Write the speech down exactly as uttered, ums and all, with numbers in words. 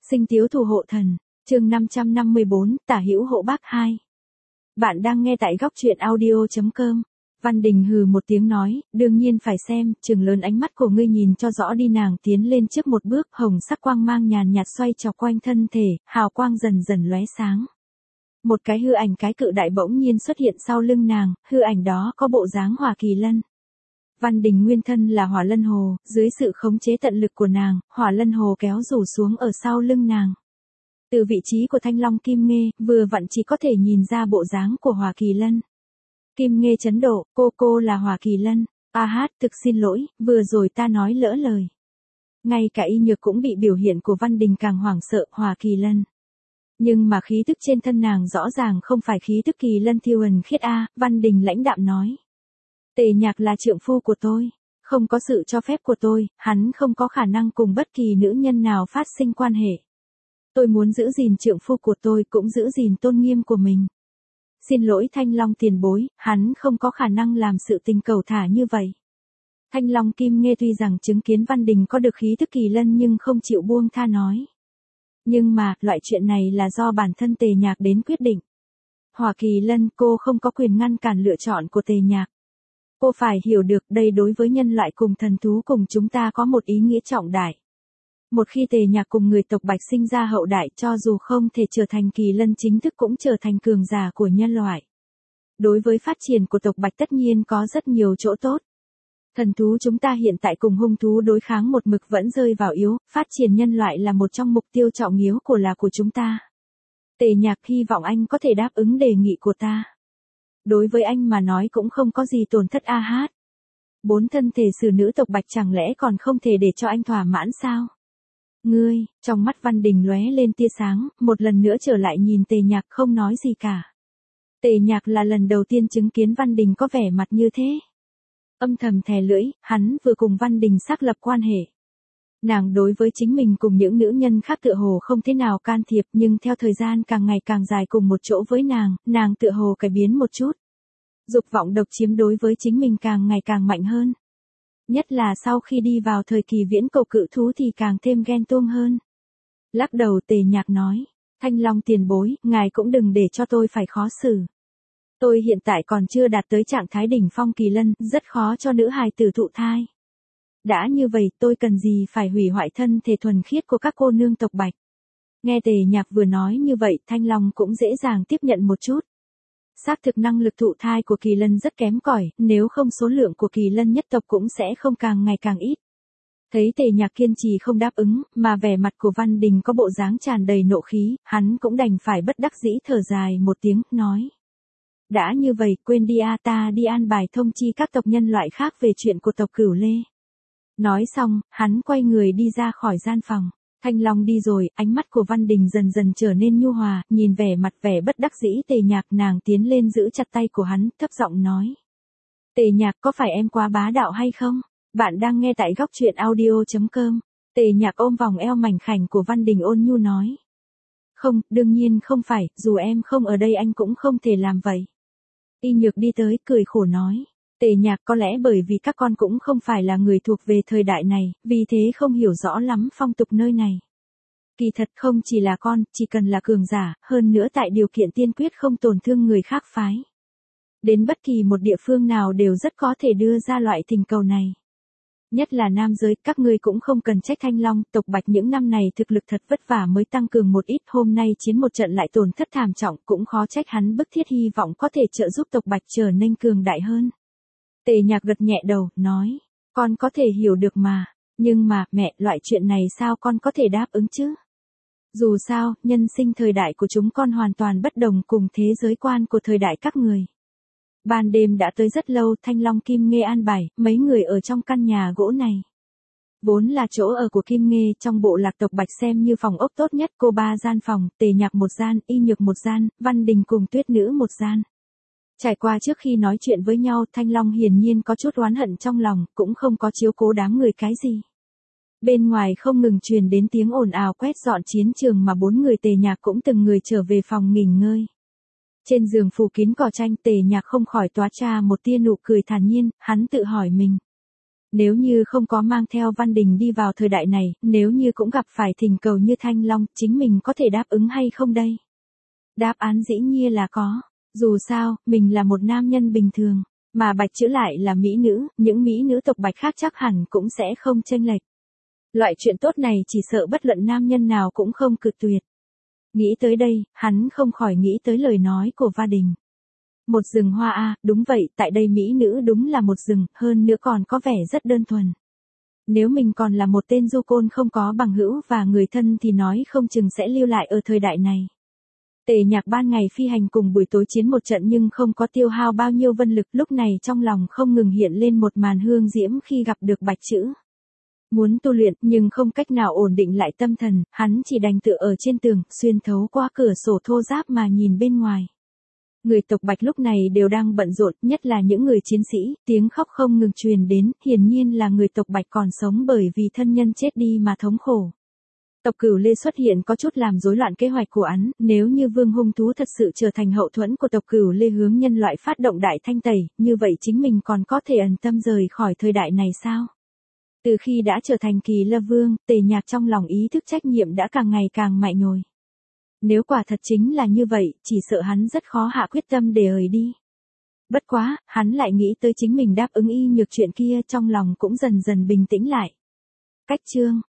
Sinh tiếu thủ hộ thần, chương năm trăm năm mươi bốn, tả hữu hộ bác hai. Bạn đang nghe tại góc truyện audio chấm com. Văn Đình hừ một tiếng nói, đương nhiên phải xem, trừng lớn ánh mắt của ngươi nhìn cho rõ đi. Nàng tiến lên trước một bước, hồng sắc quang mang nhàn nhạt xoay tròn quanh thân thể, hào quang dần dần lóe sáng. Một cái hư ảnh cái cự đại bỗng nhiên xuất hiện sau lưng nàng, hư ảnh đó có bộ dáng hỏa kỳ lân. Văn Đình nguyên thân là hỏa lân hồ, dưới sự khống chế tận lực của nàng, hỏa lân hồ kéo rủ xuống ở sau lưng nàng. Từ vị trí của thanh long Kim Nghê, vừa vặn chỉ có thể nhìn ra bộ dáng của hỏa kỳ lân. Kim Nghê chấn độ, cô cô là hỏa kỳ lân. A hát, thực xin lỗi, vừa rồi ta nói lỡ lời. Ngay cả y nhược cũng bị biểu hiện của Văn Đình càng hoảng sợ, hỏa kỳ lân. Nhưng mà khí tức trên thân nàng rõ ràng không phải khí tức kỳ lân thiêu hần khiết a. Văn Đình lãnh đạm nói. Tề Nhạc là trượng phu của tôi, không có sự cho phép của tôi, hắn không có khả năng cùng bất kỳ nữ nhân nào phát sinh quan hệ. Tôi muốn giữ gìn trượng phu của tôi cũng giữ gìn tôn nghiêm của mình. Xin lỗi Thanh Long tiền bối, hắn không có khả năng làm sự tình cầu thả như vậy. Thanh Long Kim Nghê tuy rằng chứng kiến Văn Đình có được khí tức kỳ lân nhưng không chịu buông tha nói. Nhưng mà, loại chuyện này là do bản thân Tề Nhạc đến quyết định. Hỏa kỳ lân, cô không có quyền ngăn cản lựa chọn của Tề Nhạc. Cô phải hiểu được đây đối với nhân loại cùng thần thú cùng chúng ta có một ý nghĩa trọng đại. Một khi Tề Nhạc cùng người tộc Bạch sinh ra hậu đại, cho dù không thể trở thành kỳ lân chính thức cũng trở thành cường giả của nhân loại. Đối với phát triển của tộc Bạch tất nhiên có rất nhiều chỗ tốt. Thần thú chúng ta hiện tại cùng hung thú đối kháng một mực vẫn rơi vào yếu, phát triển nhân loại là một trong mục tiêu trọng yếu của là của chúng ta. Tề Nhạc hy vọng anh có thể đáp ứng đề nghị của ta. Đối với anh mà nói cũng không có gì tổn thất a hát. Bốn thân thể xử nữ tộc Bạch chẳng lẽ còn không thể để cho anh thỏa mãn sao? Ngươi, trong mắt Văn Đình lóe lên tia sáng, một lần nữa trở lại nhìn Tề Nhạc không nói gì cả. Tề Nhạc là lần đầu tiên chứng kiến Văn Đình có vẻ mặt như thế. Âm thầm thè lưỡi, hắn vừa cùng Văn Đình xác lập quan hệ. Nàng đối với chính mình cùng những nữ nhân khác tựa hồ không thế nào can thiệp nhưng theo thời gian càng ngày càng dài cùng một chỗ với nàng, nàng tựa hồ cải biến một chút. Dục vọng độc chiếm đối với chính mình càng ngày càng mạnh hơn. Nhất là sau khi đi vào thời kỳ viễn cổ cự thú thì càng thêm ghen tuông hơn. Lắc đầu Tề Nhạc nói, Thanh Long tiền bối, ngài cũng đừng để cho tôi phải khó xử. Tôi hiện tại còn chưa đạt tới trạng thái đỉnh phong kỳ lân, rất khó cho nữ hài tử thụ thai. Đã như vậy tôi cần gì phải hủy hoại thân thể thuần khiết của các cô nương tộc Bạch. Nghe Tề Nhạc vừa nói như vậy Thanh Long cũng dễ dàng tiếp nhận một chút. Xác thực năng lực thụ thai của kỳ lân rất kém cỏi, nếu không số lượng của kỳ lân nhất tộc cũng sẽ không càng ngày càng ít. Thấy Tề Nhạc kiên trì không đáp ứng, mà vẻ mặt của Văn Đình có bộ dáng tràn đầy nộ khí, hắn cũng đành phải bất đắc dĩ thở dài một tiếng, nói. Đã như vậy quên đi a ta đi an bài thông chi các tộc nhân loại khác về chuyện của tộc Cửu Lê. Nói xong, hắn quay người đi ra khỏi gian phòng. Thanh Long đi rồi, ánh mắt của Văn Đình dần dần trở nên nhu hòa, nhìn vẻ mặt vẻ bất đắc dĩ Tề Nhạc nàng tiến lên giữ chặt tay của hắn, thấp giọng nói. Tề Nhạc có phải em quá bá đạo hay không? Bạn đang nghe tại góc truyện audio chấm com. Tề Nhạc ôm vòng eo mảnh khảnh của Văn Đình ôn nhu nói. Không, đương nhiên không phải, dù em không ở đây anh cũng không thể làm vậy. Y Nhược đi tới, cười khổ nói. Tề Nhạc có lẽ bởi vì các con cũng không phải là người thuộc về thời đại này, vì thế không hiểu rõ lắm phong tục nơi này. Kỳ thật không chỉ là con, chỉ cần là cường giả, hơn nữa tại điều kiện tiên quyết không tổn thương người khác phái. Đến bất kỳ một địa phương nào đều rất có thể đưa ra loại tình cầu này. Nhất là nam giới, các ngươi cũng không cần trách Thanh Long, tộc Bạch những năm này thực lực thật vất vả mới tăng cường một ít, hôm nay chiến một trận lại tổn thất thảm trọng, cũng khó trách hắn bức thiết hy vọng có thể trợ giúp tộc Bạch trở nên cường đại hơn. Tề Nhạc gật nhẹ đầu, nói, con có thể hiểu được mà, nhưng mà, mẹ, loại chuyện này sao con có thể đáp ứng chứ? Dù sao, nhân sinh thời đại của chúng con hoàn toàn bất đồng cùng thế giới quan của thời đại các người. Ban đêm đã tới rất lâu, Thanh Long Kim Nghê an bài, mấy người ở trong căn nhà gỗ này. Vốn là chỗ ở của Kim Nghê, trong bộ lạc tộc Bạch xem như phòng ốc tốt nhất, cô ba gian phòng, Tề Nhạc một gian, Y Nhược một gian, Văn Đình cùng Tuyết Nữ một gian. Trải qua trước khi nói chuyện với nhau, Thanh Long hiển nhiên có chút oán hận trong lòng, cũng không có chiếu cố đám người cái gì. Bên ngoài không ngừng truyền đến tiếng ồn ào quét dọn chiến trường mà bốn người Tề Nhạc cũng từng người trở về phòng nghỉ ngơi. Trên giường phủ kín cỏ tranh Tề Nhạc không khỏi toát ra một tia nụ cười thản nhiên, hắn tự hỏi mình. Nếu như không có mang theo Văn Đình đi vào thời đại này, nếu như cũng gặp phải thỉnh cầu như Thanh Long, chính mình có thể đáp ứng hay không đây? Đáp án dĩ nhiên là có. Dù sao, mình là một nam nhân bình thường, mà Bạch Chữ lại là mỹ nữ, những mỹ nữ tộc Bạch khác chắc hẳn cũng sẽ không chênh lệch. Loại chuyện tốt này chỉ sợ bất luận nam nhân nào cũng không cự tuyệt. Nghĩ tới đây, hắn không khỏi nghĩ tới lời nói của Va Đình. Một rừng hoa a, à, đúng vậy, tại đây mỹ nữ đúng là một rừng, hơn nữa còn có vẻ rất đơn thuần. Nếu mình còn là một tên du côn không có bằng hữu và người thân thì nói không chừng sẽ lưu lại ở thời đại này. Tề Nhạc ban ngày phi hành cùng buổi tối chiến một trận nhưng không có tiêu hao bao nhiêu vân lực, lúc này trong lòng không ngừng hiện lên một màn hương diễm khi gặp được Bạch Chữ. Muốn tu luyện nhưng không cách nào ổn định lại tâm thần, hắn chỉ đành tựa ở trên tường, xuyên thấu qua cửa sổ thô ráp mà nhìn bên ngoài. Người tộc Bạch lúc này đều đang bận rộn, nhất là những người chiến sĩ, tiếng khóc không ngừng truyền đến, hiển nhiên là người tộc Bạch còn sống bởi vì thân nhân chết đi mà thống khổ. Tộc Cửu Lê xuất hiện có chút làm rối loạn kế hoạch của hắn, nếu như Vương Hung Thú thật sự trở thành hậu thuẫn của tộc Cửu Lê hướng nhân loại phát động đại thanh tẩy, như vậy chính mình còn có thể ẩn tâm rời khỏi thời đại này sao? Từ khi đã trở thành Kỳ La Vương, Tề Nhạc trong lòng ý thức trách nhiệm đã càng ngày càng mại nhồi. Nếu quả thật chính là như vậy, chỉ sợ hắn rất khó hạ quyết tâm để rời đi. Bất quá, hắn lại nghĩ tới chính mình đáp ứng y nhược chuyện kia, trong lòng cũng dần dần bình tĩnh lại. Cách chương